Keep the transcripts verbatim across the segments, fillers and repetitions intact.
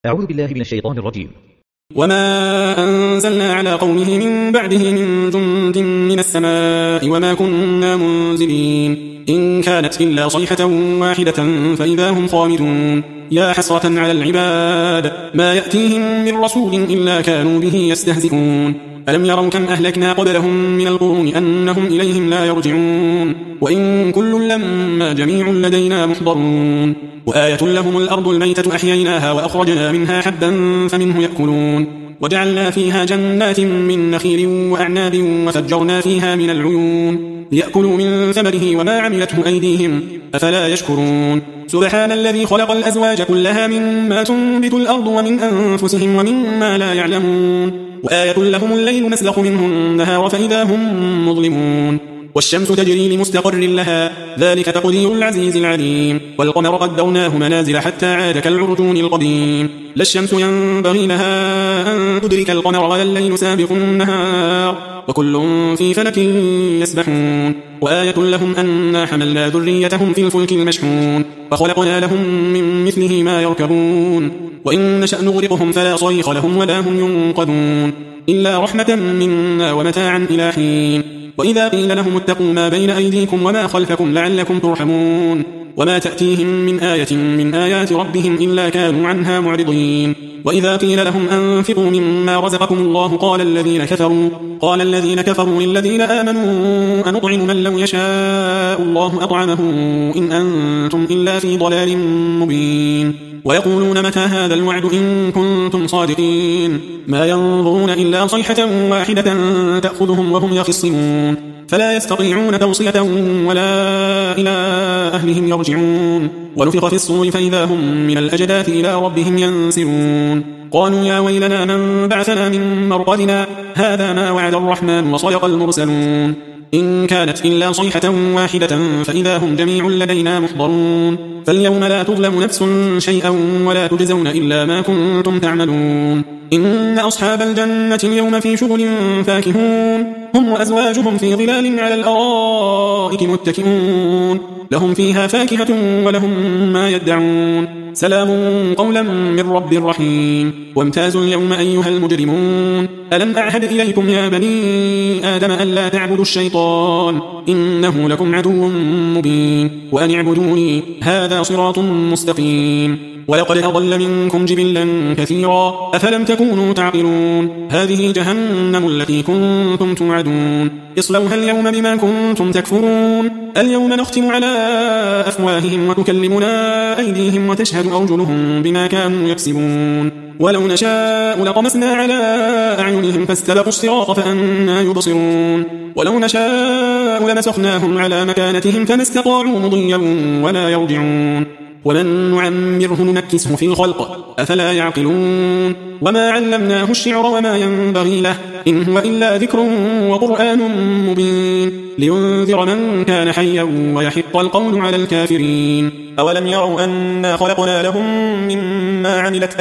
أعوذ بالله من الشيطان الرجيم. وما أنزلنا على قومه من بعده من جند من السماء وما كنا منزلين إن كانت إلا صيحة واحدة فإذا هم خامدون يا حسرة على العباد ما يأتيهم من رسول إلا كانوا به يستهزئون ألم يروا كم أهلكنا قبلهم من القرون أنهم إليهم لا يرجعون وإن كل لما جميع لدينا محضرون وآية لهم الأرض الميتة أحييناها وأخرجنا منها حبا فمنه يأكلون وجعلنا فيها جنات من نخيل وأعناب وفجرنا فيها من العيون ليأكلوا من ثمره وما عملته أيديهم أفلا يشكرون سبحان الذي خلق الأزواج كلها مما تنبت الأرض ومن أنفسهم ومما لا يعلمون وآية لهم الليل نسلخ منه النهار فإذا هم مظلمون والشمس تجري لمستقر لها ذلك تقدير العزيز العليم والقمر قدرناه منازل حتى عاد كالعرجون القديم لا الشمس ينبغي لها أن تدرك القمر ولا الليل سابق النهار وكل في فلك يسبحون وآية لهم أنا حملنا ذريتهم في الفلك المشحون وخلقنا لهم من مثله ما يركبون وإن نشأ نغرقهم فلا صريخ لهم ولا هم ينقذون إلا رحمة منا ومتاعا إلى حين وإذا قيل لهم اتقوا ما بين أيديكم وما خلفكم لعلكم ترحمون وما تأتيهم من آية من آيات ربهم إلا كانوا عنها معرضين وإذا قيل لهم أنفقوا مما رزقكم الله قال الذين كفروا قال الذين كفروا للذين آمنوا أنطعم من لو يشاء الله أطعمه إن أنتم إلا في ضلال مبين ويقولون متى هذا الوعد إن كنتم صادقين ما ينظرون إلا صيحة واحدة تأخذهم وهم يخصمون فلا يستطيعون توصية ولا إلى أهلهم يرجعون ونفخ في الصور فإذا هم من الأجداث إلى ربهم ينسلون قالوا يا ويلنا من بعثنا من مرقدنا هذا ما وعد الرحمن وصدق المرسلون إن كانت إلا صيحة واحدة فإذا هم جميع لدينا محضرون فاليوم لا تظلم نفس شيئا ولا تجزون إلا ما كنتم تعملون إن أصحاب الجنة اليوم في شغل فاكهون هم وأزواجهم في ظلال على الأرائك متكئون لهم فيها فاكهة ولهم ما يدعون سلام قولا من رب رحيم وامتازوا اليوم أيها المجرمون ألم أعهد إليكم يا بني آدم ألا تعبدوا الشيطان إنه لكم عدو مبين وأن اعبدوني هذا صراط مستقيم ولقد أضل منكم جبلا كثيرا أفلم تكونوا تعقلون هذه جهنم التي كنتم توعدون اصلوها اليوم بما كنتم تكفرون اليوم نختم على أفواههم وتكلمنا أيديهم وتشهد أرجلهم بما كانوا يكسبون ولو نشاء لطمسنا على أعينهم فاستبقوا الصراط فأنا يبصرون ولو نشاء لمسخناهم على مكانتهم فما استطاعوا مضيا ولا يرجعون ومن نعمره ننكسه في الخلق أفلا يعقلون وما علمناه الشعر وما ينبغي له إن هو إلا ذكر وقرآن مبين لينذر من كان حيا ويحق القول على الكافرين أولم يروا أنا خلقنا لهم مما عملت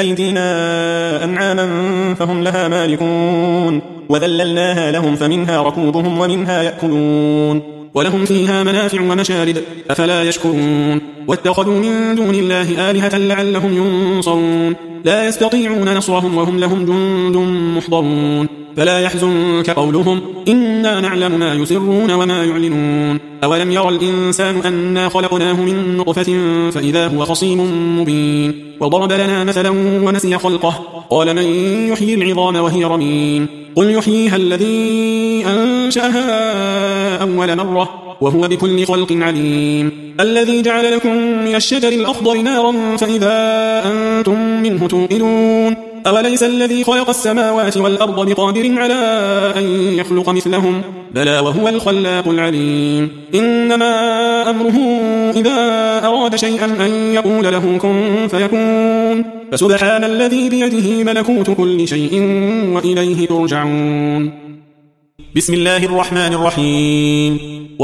أيدينا أنعاما فهم لها مالكون وذللناها لهم فمنها ركوبهم ومنها يأكلون ولهم فيها منافع ومشارب أفلا يشكرون واتخذوا من دون الله آلهة لعلهم ينصرون لا يستطيعون نصرهم وهم لهم جند محضرون فلا يحزنك قولهم إنا نعلم ما يسرون وما يعلنون أولم يرى الإنسان أنا خلقناه من نطفة فإذا هو خصيم مبين وضرب لنا مثلا ونسي خلقه قال من يحيي العظام وهي رميم قل يحييها الذي أنشأها أول مرة وهو بكل خلق عليم الذي جعل لكم من الشجر الأخضر نارا فإذا أنتم منه توقدون أوليس الذي خلق السماوات والأرض بقادر على أن يخلق مثلهم بلى وهو الخلاق العليم إنما أمره إذا أراد شيئا أن يقول له كن فيكون فسبحان الذي بيده ملكوت كل شيء وإليه ترجعون بسم الله الرحمن الرحيم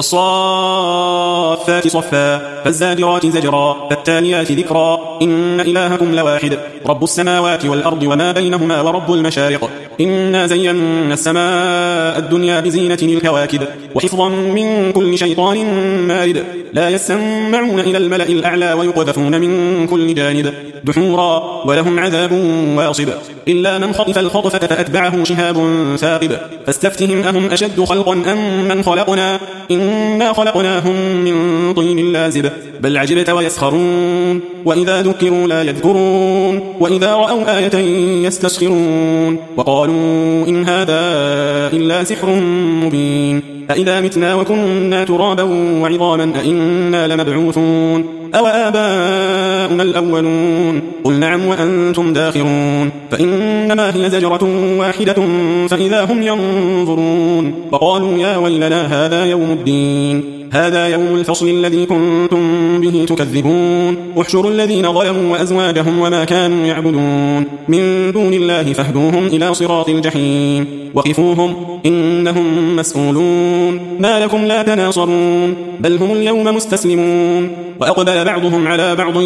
والصافات صفا فالزاجرات زجرا فالتاليات ذكرا إن إلهكم لواحد رب السماوات والأرض وما بينهما ورب المشارق إنا زينا السماء الدنيا بزينة الكواكب وحفظا من كل شيطان مارد لا يسمعون إلى الملأ الأعلى ويقذفون من كل جانب دحورا ولهم عذاب واصب إلا من خطف الخطفة فأتبعه شهاب ثاقب فاستفتهم أهم أشد خلقا أم من خلقنا إنا خلقناهم من طين لازب بل عجبت ويسخرون وإذا ذكروا لا يذكرون وإذا رأوا آية يستسخرون وقالوا إن هذا إلا سحر مبين أإذا متنا وكنا ترابا وعظاما أإنا لمبعوثون أو آباؤنا الأولون قل نعم وأنتم داخرون فإنما هي زجرة واحدة فإذا هم ينظرون وقالوا يا ويلنا هذا يوم الدين هذا يوم الفصل الذي كنتم به تكذبون احشروا الذين ظلموا وأزواجهم وما كانوا يعبدون من دون الله فاهدوهم إلى صراط الجحيم وقفوهم إنهم مسؤولون ما لكم لا تناصرون بل هم اليوم مستسلمون وأقبل بعضهم على بعض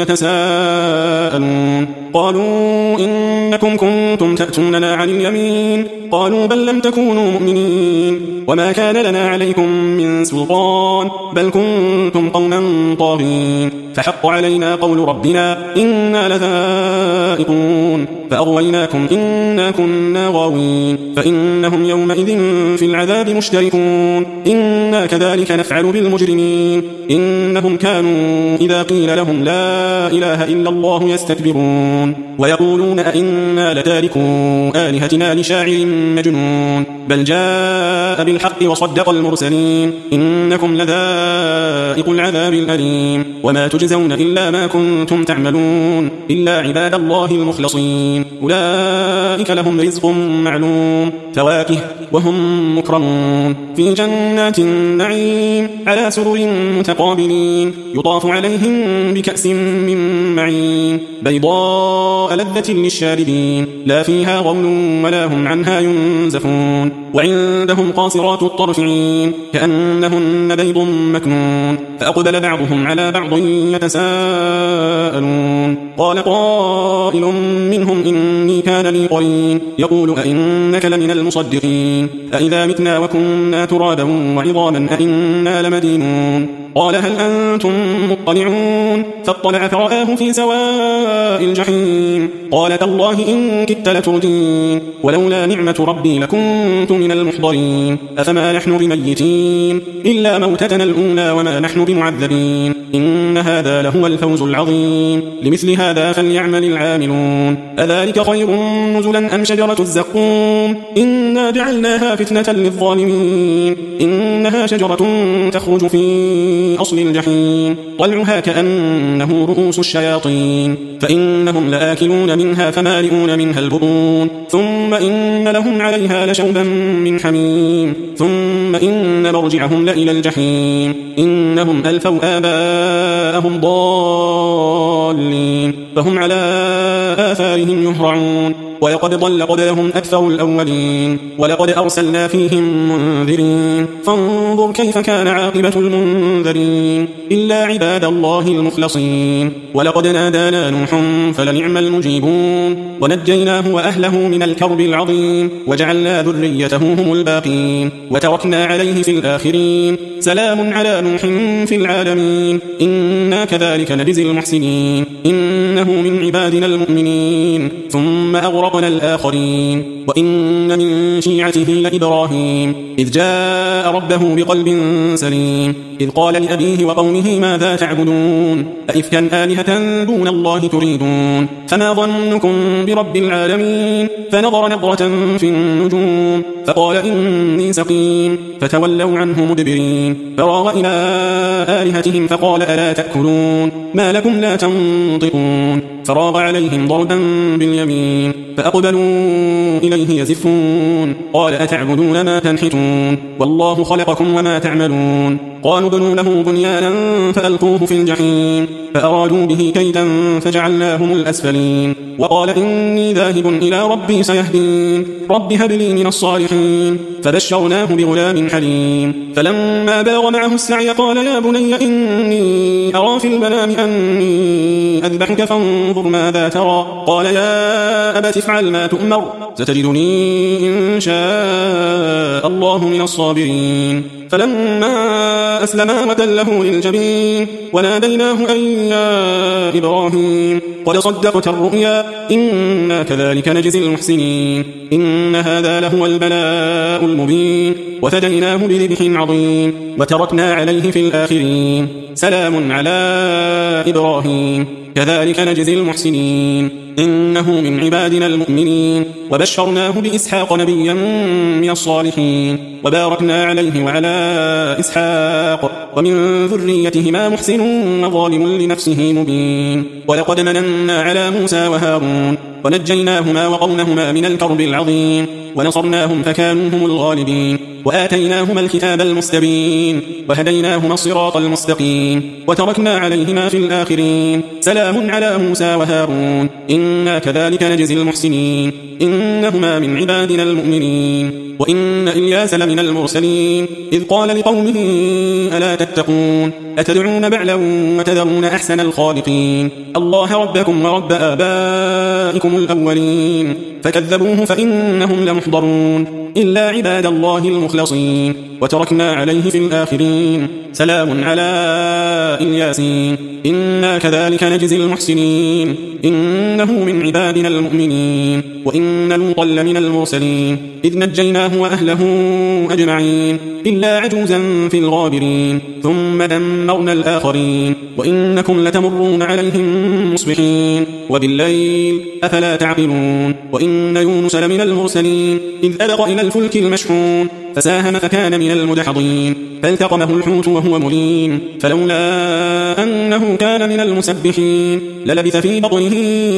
يتساءلون قالوا إنكم كنتم تأتوننا عن اليمين قالوا بل لم تكونوا مؤمنين وما كان لنا عليكم من سلطان بل كنتم قوما طاغين فحق علينا قول ربنا إنا لذائقون فأغويناكم إنا كنا غاوين فإنهم يومئذ في العذاب مشتركون إنا كذلك نفعل بالمجرمين إنهم كانوا إذا قيل لهم لا إله إلا الله يستكبرون ويقولون أئنا لتاركو آلهتنا لشاعر مجنون بل جاء بالحق وصدق المرسلين إنكم لذائق العذاب الأليم وما تجزون إلا ما كنتم تعملون إلا عباد الله المخلصين أولئك لهم رزق معلوم فواكه وهم مكرمون في جنات النعيم على سرر متقابلين يطاف عليهم بكأس من معين بيضاء لذة للشاربين لا فيها غول ولا هم عنها ينزفون وعندهم قاصرات الطرف عين كأنهن بيض مكنون فأقبل بعضهم على بعض يتساءلون قال قائل منهم إني كان لي قرين يقول أئنك لمن المصدقين أئذا متنا وكنا ترابا وعظاما أئنا لمدينون قال هل أنتم مطلعون فاطلع فرآه في سواء الجحيم قال تالله إن كدت لتردين ولولا نعمة ربي لكنت من المحضرين أفما نحن بميتين إلا موتتنا الأولى وما نحن بمعذبين إن هذا لهو الفوز العظيم لمثل هذا فليعمل العاملون أذلك خير نزلا أم شجرة الزقوم إنا جعلناها فتنة للظالمين إنها شجرة تخرج في أصل الجحيم طلعها كأنه رؤوس الشياطين فإنهم لآكلون منها فمالئون منها البطون ثم إن لهم عليها لشوبا من حميم ثم إن مرجعهم لإلى الجحيم إنهم ألفوا آباءهم ضالين فهم على آثارهم يهرعون ولقد ضل قبلهم أكثر الأولين ولقد أرسلنا فيهم منذرين فانظر كيف كان عاقبة المنذرين إلا عباد الله المخلصين ولقد نادانا نوح فلنعم المجيبون ونجيناه وأهله من الكرب العظيم وجعلنا ذريته هم الباقين وتركنا عليه في الآخرين سلام على نوح في العالمين إنا كذلك نجزي المحسنين إنه من عبادنا المؤمنين ثم أغرقنا الآخرين وإن من شيعته لإبراهيم إذ جاء ربه بقلب سليم إذ قال لأبيه وقومه ماذا تعبدون أئفكا آلهة دون الله تريدون فما ظنكم برب العالمين فنظر نظرة في النجوم فقال إني سقيم فتولوا عنه مدبرين فراغ إلى آلهتهم فقال ألا تأكلون ما لكم لا تنطقون فراغ عليهم ضربا باليمين فأقبلوا إليه يزفون قال أتعبدون ما تنحتون والله خلقكم وما تعملون قالوا ابنوا له بنيانا فألقوه في الجحيم فأرادوا به كيدا فجعلناهم الأسفلين وقال إني ذاهب إلى ربي سيهدين رب هب لي من الصالحين فبشرناه بغلام حليم فلما بلغ معه السعي قال يا بني إني أرى في المنام أني أذبحك فانظر ماذا ترى قال يا أبت افعل ما تؤمر ستجدني إن شاء الله من الصابرين فلما أسلما وتله للجبين وناديناه أن يا إبراهيم قد صدقت الرؤيا إنا كذلك نجزي المحسنين إن هذا لهو البلاء المبين وفديناه بذبح عظيم وتركنا عليه في الآخرين سلام على إبراهيم كذلك نجزي المحسنين إنه من عبادنا المؤمنين وبشرناه بإسحاق نبيا من الصالحين وباركنا عليه وعلى إسحاق ومن ذريتهما محسن وظالم لنفسه مبين ولقد مننا على موسى وهارون ونجيناهما وقومهما من الكرب العظيم ونصرناهم فكانوا هم الغالبين وآتيناهما الكتاب المستبين وهديناهما الصراط المستقيم وتركنا عليهما في الآخرين سلام على موسى وهارون إنا كذلك نجزي المحسنين إنهما من عبادنا المؤمنين وإن إلياس لمن المرسلين إذ قال لقومه ألا تتقون أتدعون بعلا وتذرون أحسن الخالقين الله ربكم ورب آبائكم الأولين فكذبوه فإنهم لمحضرون إلا عباد الله المخلصين وتركنا عليه في الآخرين سلام على الياسين إنا كذلك نجزي المحسنين إنه من عبادنا المؤمنين وإن لوطا لمن المرسلين إذ نجيناه وأهله أجمعين إلا عجوزا في الغابرين ثم دمرنا الآخرين وإنكم لتمرون عليهم مصبحين وبالليل أفلا تعقلون وإن يونس لمن المرسلين إذ أبق إلى الفلك المشحون فساهم فكان من المدحضين فالتقمه الحوت وهو مليم فلولا أنه كان من المسبحين للبث في بطنه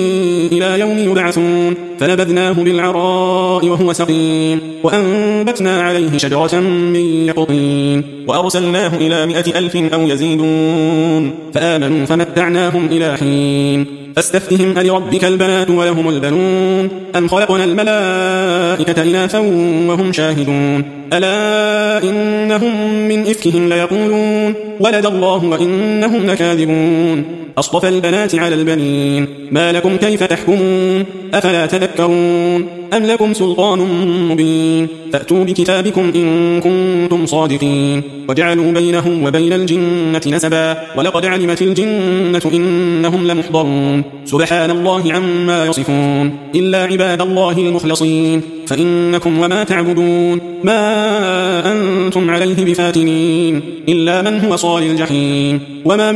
إلى يوم يبعثون فنبذناه بالعراء وهو سقيم وأنبتنا عليه شجرة من يقطين وأرسلناه إلى مائة ألف أو يزيدون فآمنوا فمتعناهم إلى حين فاستفتهم ألربك البنات ولهم البنون أم خلقنا الملائكة إناثا وهم شاهدون ألا إنهم من إفكهم ليقولون ولد الله وإنهم لكاذبون أصطفى البنات على البنين ما لكم كيف تحكمون أفلا تذكرون أم لكم سلطان مبين فأتوا بكتابكم إن كنتم صادقين وجعلوا بينه وبين الجنة نسبا ولقد علمت الجنة إنهم لمحضرون سبحان الله عما يصفون إلا عباد الله المخلصين فإنكم وما تعبدون ما أنتم عليه بفاتنين إلا من هو صال الجحيم وما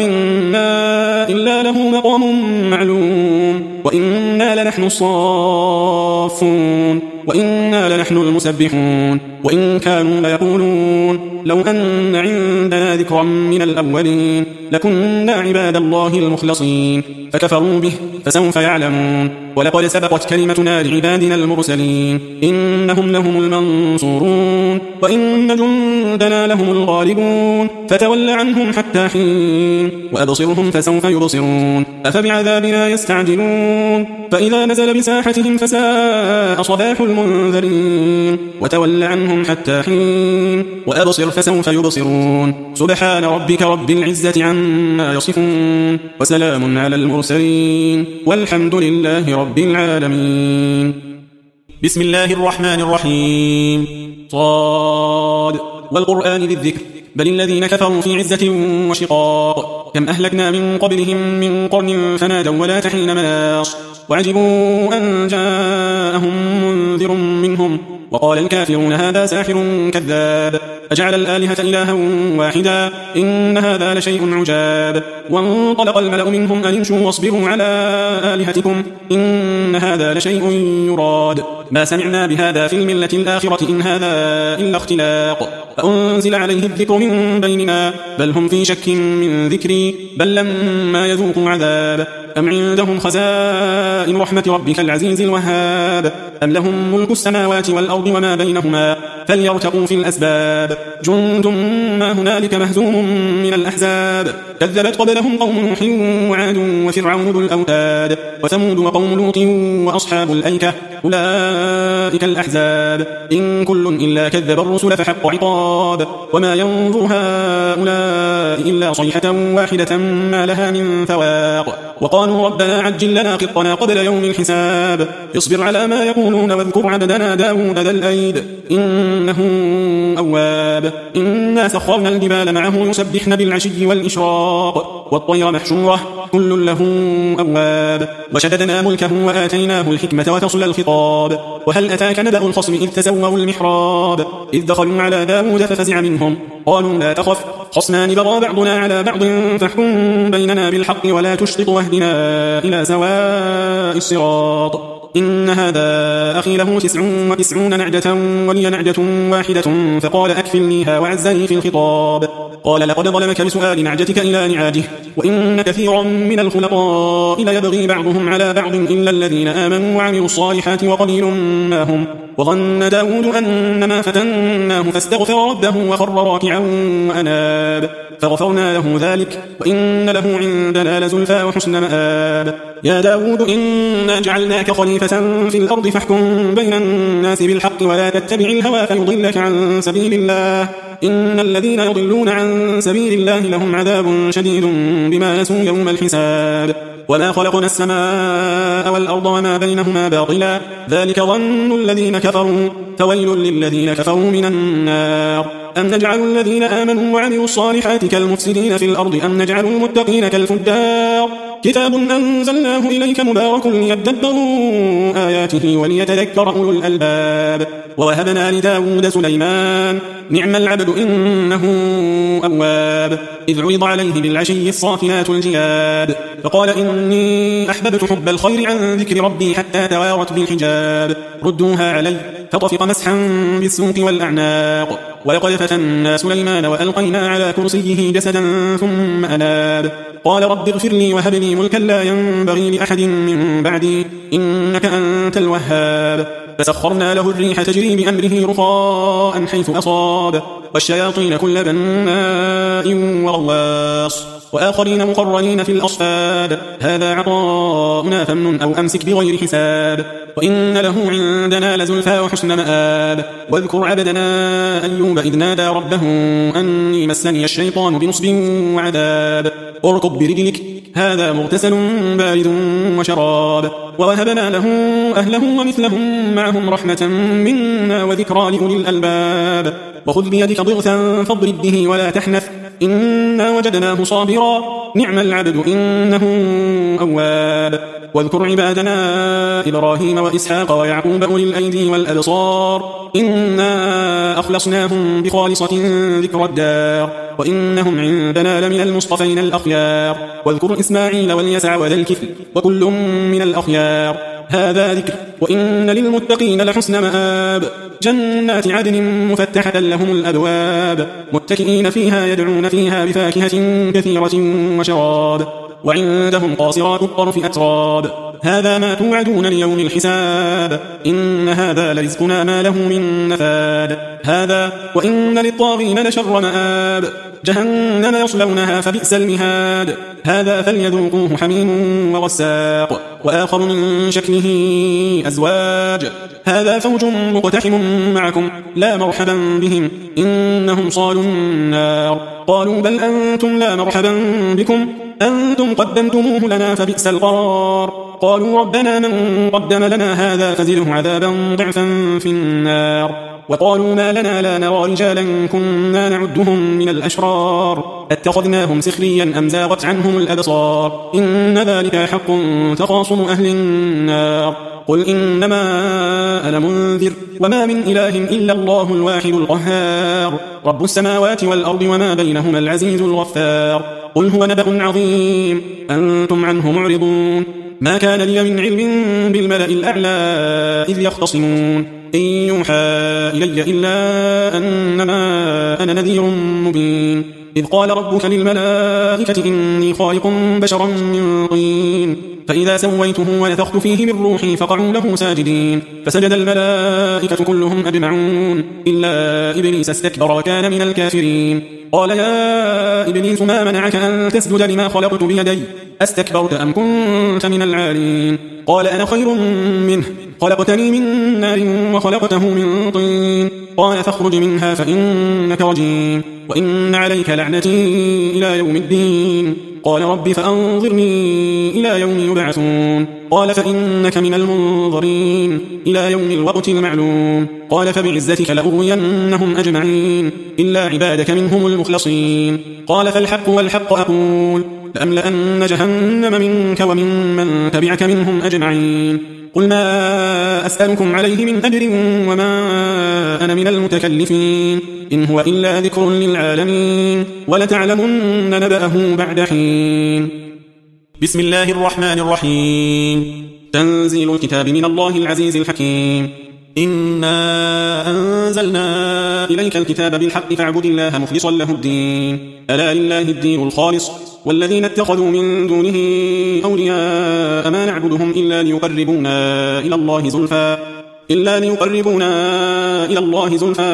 منا إلا له مقام معلوم وإنا لنحن الصافون وإنا لنحن المسبحون وإن كانوا ليقولون لو أن عندنا ذكرا من الأولين لكنا عباد الله المخلصين فكفروا به فسوف يعلمون ولقد سبقت كلمتنا لعبادنا المرسلين إنهم لهم المنصورون وإن جندنا لهم الغالبون فتول عنهم حتى حين وأبصرهم فسوف يبصرون أفبعذابنا يستعجلون فإذا نزل بساحتهم فساء صباح المنذرين وتول عنهم حتى حين وأبصر فسوف يبصرون سبحان ربك رب العزة عما يصفون وسلام على المرسلين والحمد لله رب العالمين بسم الله الرحمن الرحيم صاد والقرآن ذي الذكر بل الذين كفروا في عزة وشقاق كم أهلكنا من قبلهم من قرن فنادوا ولا تحين مناص وعجبوا أن جاءهم منذر منهم وقال الكافرون هذا ساحر كذاب أجعل الآلهة إلها واحدا إن هذا لشيء عجاب وانطلق الملأ منهم أن امشوا واصبروا على آلهتكم إن هذا لشيء يراد ما سمعنا بهذا في الملة الآخرة إن هذا إلا اختلاق فأنزل عليه الذكر من بيننا بل هم في شك من ذكري بل لما يذوقوا عذاب أم عندهم خزائن رحمة ربك العزيز الوهاب أم لهم ملك السماوات والأرض وما بينهما فليرتقوا في الأسباب جند ما هنالك مهزوم من الأحزاب كذبت قبلهم قوم نوح وعاد وفرعون ذو الأوتاد وثمود وقوم لوط وأصحاب الأيكة أولئك الأحزاب إن كل إلا كذب الرسل فحق عقاب وما ينظر هؤلاء إلا صيحة واحدة ما لها من فواق وقالوا ربنا عجل لنا قطنا قبل يوم الحساب اصبر على ما يقولون واذكر عبدنا داود ذا الأيد إنه أواب إنا سخرنا الجبال معه يسبحن بالعشي والإشراق والطير محشورة كل له أواب وشددنا ملكه وآتيناه الحكمة وفصل الخطاب وهل أتاك نبأ الخصم إذ تسووا المحراب إذ دخلوا على داود ففزع منهم قالوا لا تخف خصمان بغى بعضنا على بعض فاحكم بيننا بالحق ولا تشطط واهدنا إلى سواء الصراط إن هذا أخي له تسع وتسعون نعجة ولي نعجة واحدة فقال أكفلنيها وعزني في الخطاب قال لقد ظلمك بسؤال نعجتك إلى نعاجه وإن كثيرا من الخلطاء ليبغي بعضهم على بعض إلا الذين آمنوا وعملوا الصالحات وقليل ما هم وظن داود أنما فتناه فاستغفر ربه وخر راكعا وأناب فغفرنا له ذلك وإن له عندنا لزلفى وحسن مآب يا داود إنا جعلناك خليفة في الأرض فاحكم بين الناس بالحق ولا تتبع الهوى فيضلك عن سبيل الله إن الذين يضلون عن سبيل الله لهم عذاب شديد بما نسوا يوم الحساب وما خلقنا السماء والأرض وما بينهما باطلا ذلك ظن الذين كفروا فويل للذين كفروا من النار أم نجعل الذين آمنوا وعملوا الصالحات كالمفسدين في الأرض أم نجعل المتقين كالفجار كتاب أنزلناه إليك مبارك ليدبروا آياته وليتذكر أولو الألباب ووهبنا لداود سليمان نعم العبد إنه أواب إذ عرض عليه بالعشي الصافنات الجياد فقال إني أحببت حب الخير عن ذكر ربي حتى توارت بالحجاب ردوها علي فطفق مسحا بالسوق والأعناق ولقد فتنا سليمان وألقينا على كرسيه جسدا ثم أناب قال رب اغفر لي وهب لي ملكا لا ينبغي لأحد من بعدي إنك أنت الوهاب فسخرنا له الريح تجري بأمره رخاء حيث أصاب والشياطين كل بناء وغواص وآخرين مقرنين في الأصفاد هذا عطاؤنا فامنن أو أمسك بغير حساب وإن له عندنا لزلفى وحسن مآب واذكر عبدنا أيوب إذ نادى ربه أني مسني الشيطان بنصب وعذاب اركض برجلك هذا مغتسل بارد وشراب ووهبنا له أهله ومثلهم معهم رحمة منا وذكرى لأولي الألباب وخذ بيدك ضغثا فاضرب به ولا تحنث إنا وجدناه صابرا نعم العبد إنه أواب واذكر عبادنا إبراهيم وإسحاق ويعقوب أولي الأيدي والأبصار إنا أخلصناهم بخالصة ذكر الدار وإنهم عندنا لمن المصطفين الأخيار واذكر إسماعيل واليسع وذا الكفل وكل من الأخيار هذا ذكر وإن للمتقين لحسن مآب جنات عدن مفتحة لهم الأبواب متكئين فيها يدعون فيها بفاكهة كثيرة وشراب وعندهم قاصرات الطرف أتراب هذا ما توعدون ليوم الحساب إن هذا لرزقنا ما له من نفاد هذا وإن للطاغين لشر مآب جهنم يصلونها فبئس المهاد هذا فليذوقوه حميم وغساق وآخر من شكله أزواج هذا فوج مقتحم معكم لا مرحبا بهم إنهم صالوا النار قالوا بل أنتم لا مرحبا بكم أنتم قدمتموه لنا فبئس القرار قالوا ربنا من قدم لنا هذا فزده عذابا ضعفا في النار وقالوا ما لنا لا نرى رجالا كنا نعدهم من الأشرار اتخذناهم سخريا أم زاغت عنهم الأبصار إن ذلك حق تخاصم أهل النار قل إنما أنا منذر وما من إله إلا الله الواحد القهار رب السماوات والأرض وما بينهما العزيز الغفار قل هو نبأ عظيم أنتم عنه معرضون ما كان لي من علم بالملأ الأعلى إذ يختصمون إن يوحى إلي إلا أنما أنا نذير مبين إذ قال ربك للملائكة إني خالق بشرا من طين فإذا سويته ونفخت فيه من روحي فقعوا له ساجدين فسجد الملائكة كلهم أجمعون إلا إبليس استكبر وكان من الكافرين. قال يا إبليس ما منعك أن تسجد لما خلقت بيدي أستكبرت أم كنت من العالين؟ قال أنا خير منه خلقتني من نار وخلقته من طين. قال فاخرج منها فإنك رجيم وإن عليك لعنتي إلى يوم الدين. قال رب فأنظرني إلى يوم يبعثون. قال فإنك من المنظرين إلى يوم الوقت المعلوم. قال فبعزتك لأغوينهم أجمعين إلا عبادك منهم المخلصين. قال فالحق والحق أقول لأملأن جهنم منك ومن من تبعك منهم أجمعين. قل ما أسألكم عليه من أجر وما أنا من المتكلفين إن هو إلا ذكر للعالمين ولتعلمن نبأه بعد حين. بسم الله الرحمن الرحيم. تنزيل الكتاب من الله العزيز الحكيم. إنا أنزلنا إليك الكتاب بالحق فاعبد الله مخلصا له الدين ألا لله الدين الخالص والذين اتخذوا من دونه أولياء ما نعبدهم إلا ليقربونا إلى الله زلفى إلا ليقربونا إلى الله زلفى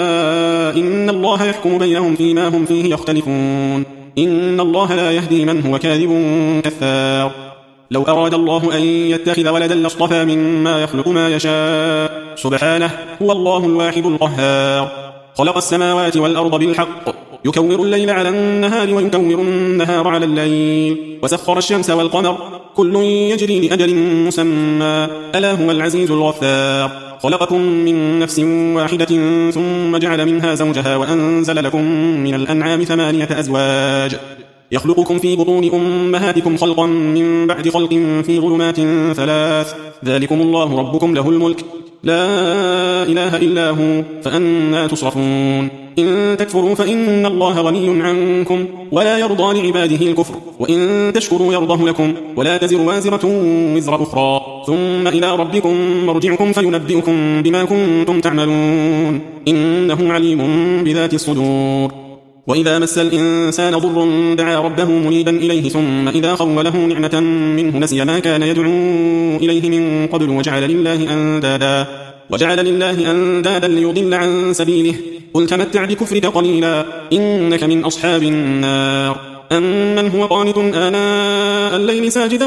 إن الله يحكم بينهم فيما هم فيه يختلفون إن الله لا يهدي من هو كاذب كفار. لو أراد الله أن يتخذ ولدا لاصطفى مما يخلق ما يشاء سبحانه هو الله الواحد القهار. خلق السماوات والأرض بالحق يكور الليل على النهار ويكور النهار على الليل وسخر الشمس والقمر كل يجري لأجل مسمى ألا هو العزيز الغفار. خلقكم من نفس واحدة ثم جعل منها زوجها وأنزل لكم من الأنعام ثمانية أزواج يخلقكم في بطون أمهاتكم خلقا من بعد خلق في ظلمات ثلاث ذلكم الله ربكم له الملك لا إله إلا هو فأنا تصرفون. إن تكفروا فإن الله غني عنكم ولا يرضى لعباده الكفر وإن تشكروا يرضه لكم ولا تزر وازرة وزر أخرى ثم إلى ربكم مرجعكم فينبئكم بما كنتم تعملون إنه عليم بذات الصدور. وإذا مس الإنسان ضر دعا ربه منيبا إليه ثم إذا خوله نعمة منه نسي ما كان يدعو إليه من قبل وجعل لله أندادا وجعل لله أندادا ليضل عن سبيله قل تمتع بكفرك قليلا إنك من أصحاب النار. أمن هو قانت آناء الليل ساجدا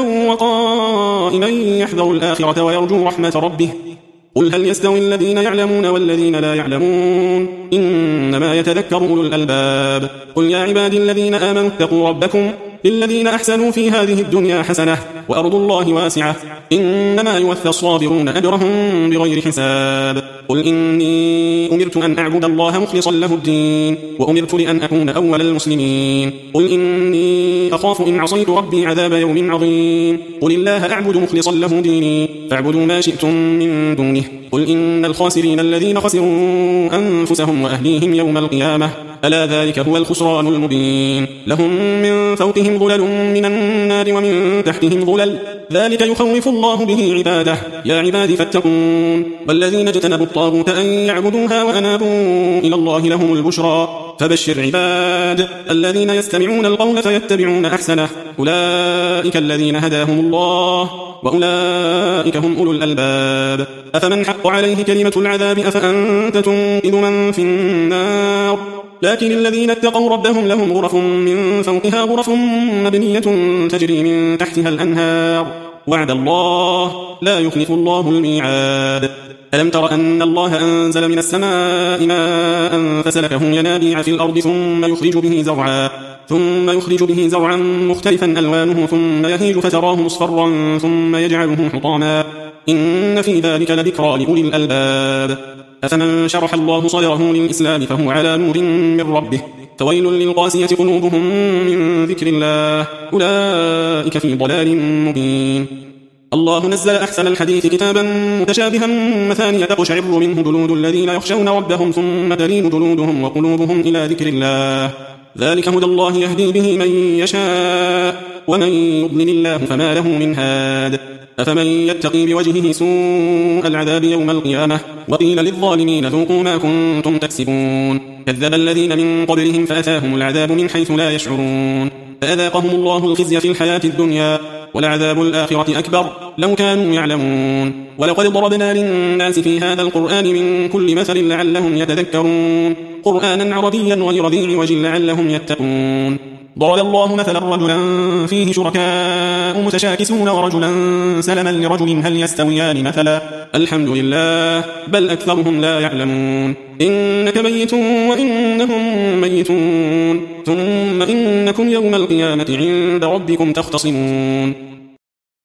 وقائما يحذر الآخرة ويرجو رحمة ربه قل هل يستوي الذين يعلمون والذين لا يعلمون إنما يتذكر أولو الألباب. قل يا عبادي الذين آمنوا اتقوا ربكم للذين أحسنوا في هذه الدنيا حسنة وأرض الله واسعة إنما يوفى الصابرون أجرهم بغير حساب. قل إني أمرت أن أعبد الله مخلصا له الدين وأمرت لأن أكون أول المسلمين. قل إني أخاف إن عصيت ربي عذاب يوم عظيم. قل الله أعبد مخلصا له ديني فاعبدوا ما شئتم من دونه. قل إن الخاسرين الذين خسروا أنفسهم وأهليهم يوم القيامة ألا ذلك هو الخسران المبين. لهم من فوقهم ظلل من النار ومن تحتهم ظلل ذلك يخوف الله به عباده يا عبادي فاتقون. والذين اجتنبوا الطاغوت أن يعبدوها وأنابوا إلى الله لهم البشرى فبشر عباد الذين يستمعون القول فيتبعون أحسنه أولئك الذين هداهم الله وأولئك هم أولو الألباب. أفمن حق عليه كلمة العذاب أفأنت تنقذ من في النار لكن الذين اتقوا ربهم لهم غرف من فوقها غرف مبنية تجري من تحتها الأنهار وعد الله لا يخلف الله الميعاد. ألم تر أن الله أنزل من السماء ماء فسلكه ينابيع في الأرض ثم يخرج به زرعا ثم يخرج به زرعا مختلفا ألوانه ثم يهيج فتراه مصفرا ثم يجعله حطاما إن في ذلك لذكرى لأولي الألباب. أفمن شرح الله صدره للإسلام فهو على نور من ربه فويل للقاسية قلوبهم من ذكر الله أولئك في ضلال مبين. الله نزل أحسن الحديث كتابا متشابها مثانية تقشعر منه جلود الذين يخشون ربهم ثم تلين جلودهم وقلوبهم إلى ذكر الله ذلك هدى الله يهدي به من يشاء ومن يضلل الله فما له من هاد. أفمن يتقي بوجهه سوء العذاب يوم القيامة وقيل للظالمين ذوقوا ما كنتم تكسبون كذب الذين من قبلهم فأتاهم العذاب من حيث لا يشعرون فأذاقهم الله الخزي في الحياة الدنيا ولعذاب الآخرة أكبر لو كانوا يعلمون ولقد ضربنا للناس في هذا القرآن من كل مثل لعلهم يتذكرون قرآنا عربيا غير ذي عوج لعلهم يتقون ضرب الله مثلا رجلا فيه شركاء متشاكسون ورجلا سلما لرجل هل يستويان مثلا الحمد لله بل أكثرهم لا يعلمون إنك ميت وإنهم ميتون ثم إنكم يوم القيامة عند ربكم تختصمون